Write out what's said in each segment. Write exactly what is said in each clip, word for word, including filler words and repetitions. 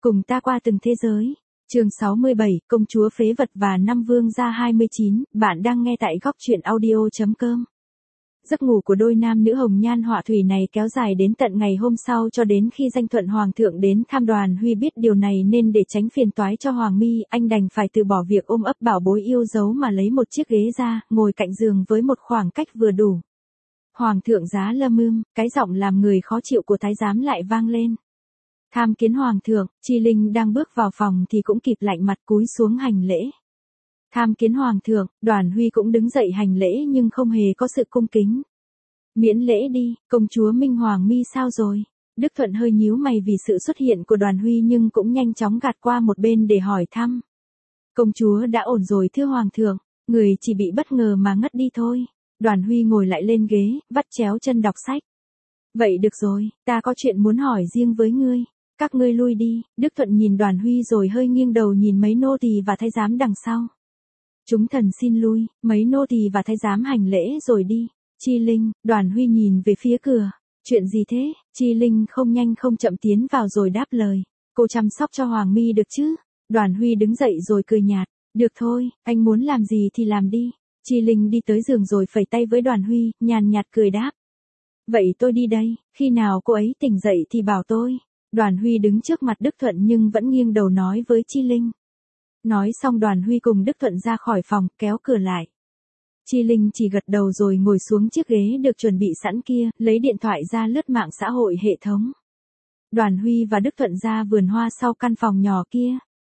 Cùng ta qua từng thế giới. Chương sáu mươi bảy, công chúa phế vật và năm vương gia hai mươi chín, bạn đang nghe tại góc truyện audio chấm com. Giấc ngủ của đôi nam nữ hồng nhan họa thủy này kéo dài đến tận ngày hôm sau, cho đến khi danh thuận hoàng thượng đến thăm. Đoàn Huy biết điều này nên để tránh phiền toái cho Hoàng Mi, anh đành phải từ bỏ việc ôm ấp bảo bối yêu dấu mà lấy một chiếc ghế ra, ngồi cạnh giường với một khoảng cách vừa đủ. Hoàng thượng giá lâm ưm, cái giọng làm người khó chịu của thái giám lại vang lên. Tham kiến hoàng thượng. Chi Linh đang bước vào phòng thì cũng kịp lạnh mặt cúi xuống hành lễ. Tham kiến hoàng thượng. Đoàn Huy cũng đứng dậy hành lễ nhưng không hề có sự cung kính. Miễn lễ đi, công chúa Minh Hoàng Mi sao rồi? Đức Thuận hơi nhíu mày vì sự xuất hiện của Đoàn Huy nhưng cũng nhanh chóng gạt qua một bên để hỏi thăm. Công chúa đã ổn rồi thưa hoàng thượng, người chỉ bị bất ngờ mà ngất đi thôi. Đoàn Huy ngồi lại lên ghế, vắt chéo chân đọc sách. Vậy được rồi, ta có chuyện muốn hỏi riêng với ngươi. Các ngươi lui đi. Đức Thuận nhìn Đoàn Huy rồi hơi nghiêng đầu nhìn mấy nô tỳ và thái giám đằng sau. Chúng thần xin lui. Mấy nô tỳ và thái giám hành lễ rồi đi. Chi Linh. Đoàn Huy nhìn về phía cửa. Chuyện gì thế? Chi Linh không nhanh không chậm tiến vào rồi đáp lời. Cô chăm sóc cho Hoàng Mi được chứ? Đoàn Huy đứng dậy rồi cười nhạt. Được thôi, anh muốn làm gì thì làm đi. Chi Linh đi tới giường rồi phẩy tay với Đoàn Huy, nhàn nhạt cười đáp. Vậy tôi đi đây, khi nào cô ấy tỉnh dậy thì bảo tôi. Đoàn Huy đứng trước mặt Đức Thuận nhưng vẫn nghiêng đầu nói với Chi Linh. Nói xong Đoàn Huy cùng Đức Thuận ra khỏi phòng, kéo cửa lại. Chi Linh chỉ gật đầu rồi ngồi xuống chiếc ghế được chuẩn bị sẵn kia, lấy điện thoại ra lướt mạng xã hội hệ thống. Đoàn Huy và Đức Thuận ra vườn hoa sau căn phòng nhỏ kia.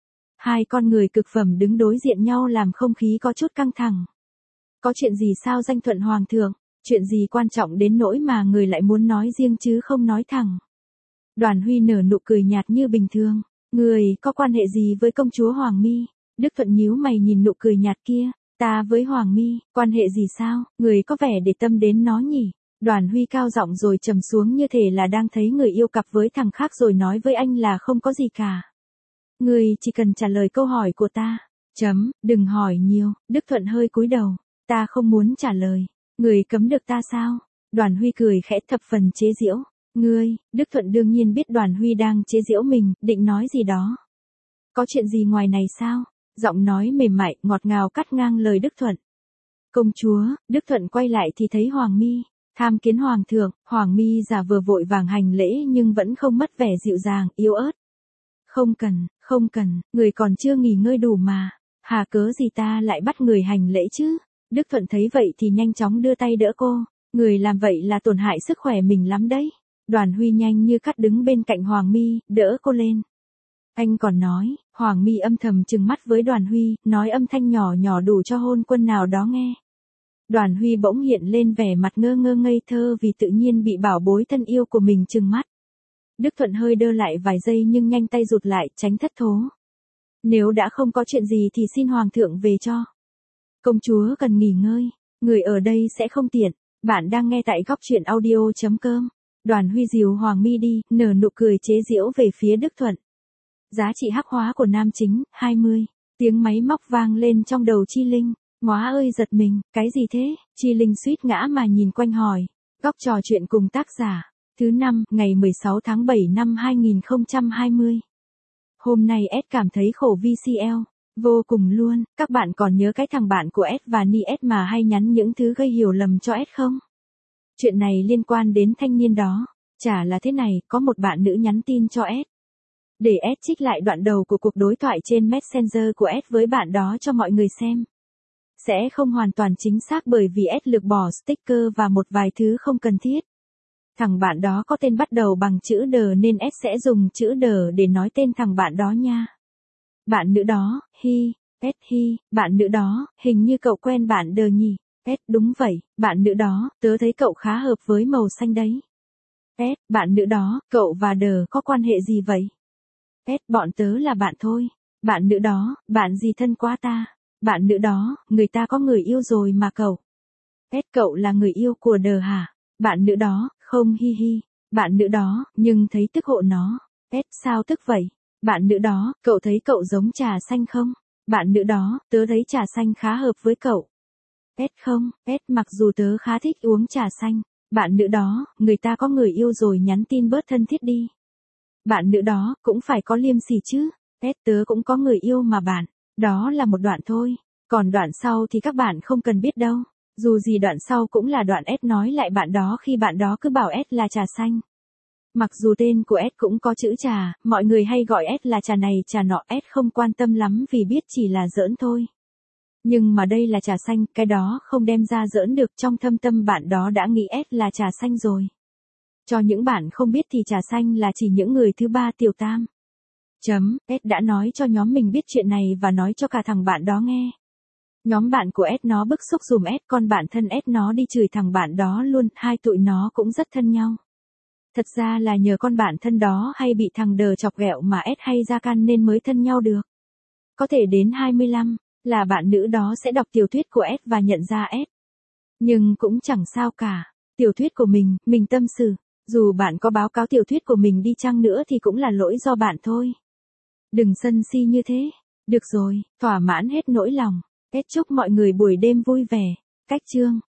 Hai con người cực phẩm đứng đối diện nhau làm không khí có chút căng thẳng. Có chuyện gì sao danh thuận hoàng thượng? Chuyện gì quan trọng đến nỗi mà người lại muốn nói riêng chứ không nói thẳng? Đoàn Huy nở nụ cười nhạt như bình thường. Người có quan hệ gì với công chúa Hoàng Mi? Đức Thuận nhíu mày nhìn nụ cười nhạt kia. Ta với Hoàng Mi, quan hệ gì sao? Người có vẻ để tâm đến nó nhỉ? Đoàn Huy cao giọng rồi trầm xuống như thể là đang thấy người yêu cặp với thằng khác rồi nói với anh là không có gì cả. Người chỉ cần trả lời câu hỏi của ta. Chấm, đừng hỏi nhiều. Đức Thuận hơi cúi đầu. Ta không muốn trả lời. Người cấm được ta sao? Đoàn Huy cười khẽ thập phần chế giễu. Ngươi. Đức Thuận đương nhiên biết Đoàn Huy đang chế giễu mình, định nói gì đó. Có chuyện gì ngoài này sao? Giọng nói mềm mại, ngọt ngào cắt ngang lời Đức Thuận. Công chúa. Đức Thuận quay lại thì thấy Hoàng Mi. Tham kiến hoàng thượng. Hoàng Mi giả vờ vội vàng hành lễ nhưng vẫn không mất vẻ dịu dàng, yếu ớt. Không cần, không cần, người còn chưa nghỉ ngơi đủ mà. Hà cớ gì ta lại bắt người hành lễ chứ? Đức Thuận thấy vậy thì nhanh chóng đưa tay đỡ cô. Người làm vậy là tổn hại sức khỏe mình lắm đấy. Đoàn Huy nhanh như cắt đứng bên cạnh Hoàng Mi, đỡ cô lên. Anh còn nói. Hoàng Mi âm thầm trừng mắt với Đoàn Huy, nói âm thanh nhỏ nhỏ đủ cho hôn quân nào đó nghe. Đoàn Huy bỗng hiện lên vẻ mặt ngơ ngơ ngây thơ vì tự nhiên bị bảo bối thân yêu của mình trừng mắt. Đức Thuận hơi đơ lại vài giây nhưng nhanh tay rụt lại, tránh thất thố. Nếu đã không có chuyện gì thì xin hoàng thượng về cho. Công chúa cần nghỉ ngơi, người ở đây sẽ không tiện. Bạn đang nghe tại góc truyện audio chấm com. Đoàn Huy dìu Hoàng Mi đi, nở nụ cười chế giễu về phía Đức Thuận. Giá trị hắc hóa của nam chính, hai mươi. Tiếng máy móc vang lên trong đầu Chi Linh. Móa ơi giật mình, cái gì thế? Chi Linh suýt ngã mà nhìn quanh hỏi. Góc trò chuyện cùng tác giả. Thứ năm, ngày mười sáu tháng bảy năm hai nghìn không trăm hai mươi. Hôm nay S cảm thấy khổ vê xê lờ. Vô cùng luôn. Các bạn còn nhớ cái thằng bạn của S và Ni S mà hay nhắn những thứ gây hiểu lầm cho S không? Chuyện này liên quan đến thanh niên đó. Chả là thế này, có một bạn nữ nhắn tin cho S. Để S trích lại đoạn đầu của cuộc đối thoại trên Messenger của S với bạn đó cho mọi người xem. Sẽ không hoàn toàn chính xác bởi vì S lược bỏ sticker và một vài thứ không cần thiết. Thằng bạn đó có tên bắt đầu bằng chữ D nên S sẽ dùng chữ D để nói tên thằng bạn đó nha. Bạn nữ đó, hi, S hi, bạn nữ đó, hình như cậu quen bạn D nhỉ? S đúng vậy, bạn nữ đó, tớ thấy cậu khá hợp với màu xanh đấy. S, bạn nữ đó, cậu và D có quan hệ gì vậy? S, bọn tớ là bạn thôi. Bạn nữ đó, bạn gì thân quá ta? Bạn nữ đó, người ta có người yêu rồi mà cậu. S, cậu là người yêu của D hả? Bạn nữ đó, không hi hi. Bạn nữ đó, nhưng thấy tức hộ nó. S, sao tức vậy? Bạn nữ đó, cậu thấy cậu giống trà xanh không? Bạn nữ đó, tớ thấy trà xanh khá hợp với cậu. S không, S mặc dù tớ khá thích uống trà xanh. Bạn nữ đó, người ta có người yêu rồi nhắn tin bớt thân thiết đi. Bạn nữ đó cũng phải có liêm sỉ chứ. S tớ cũng có người yêu mà bạn. Đó là một đoạn thôi. Còn đoạn sau thì các bạn không cần biết đâu. Dù gì đoạn sau cũng là đoạn S nói lại bạn đó khi bạn đó cứ bảo S là trà xanh. Mặc dù tên của S cũng có chữ trà, mọi người hay gọi S là trà này trà nọ, S không quan tâm lắm vì biết chỉ là giỡn thôi. Nhưng mà đây là trà xanh, cái đó không đem ra giỡn được, trong thâm tâm bạn đó đã nghĩ S là trà xanh rồi. Cho những bạn không biết thì trà xanh là chỉ những người thứ ba tiểu tam. Chấm, S đã nói cho nhóm mình biết chuyện này và nói cho cả thằng bạn đó nghe. Nhóm bạn của S nó bức xúc dùm S, còn bản thân S nó đi chửi thằng bạn đó luôn, hai tụi nó cũng rất thân nhau. Thật ra là nhờ con bạn thân đó hay bị thằng đờ chọc ghẹo mà S hay ra can nên mới thân nhau được. Có thể đến hai mươi lăm, là bạn nữ đó sẽ đọc tiểu thuyết của S và nhận ra S. Nhưng cũng chẳng sao cả, tiểu thuyết của mình, mình tâm sự. Dù bạn có báo cáo tiểu thuyết của mình đi chăng nữa thì cũng là lỗi do bạn thôi. Đừng sân si như thế. Được rồi, thỏa mãn hết nỗi lòng. Kết chúc mọi người buổi đêm vui vẻ. Cách chương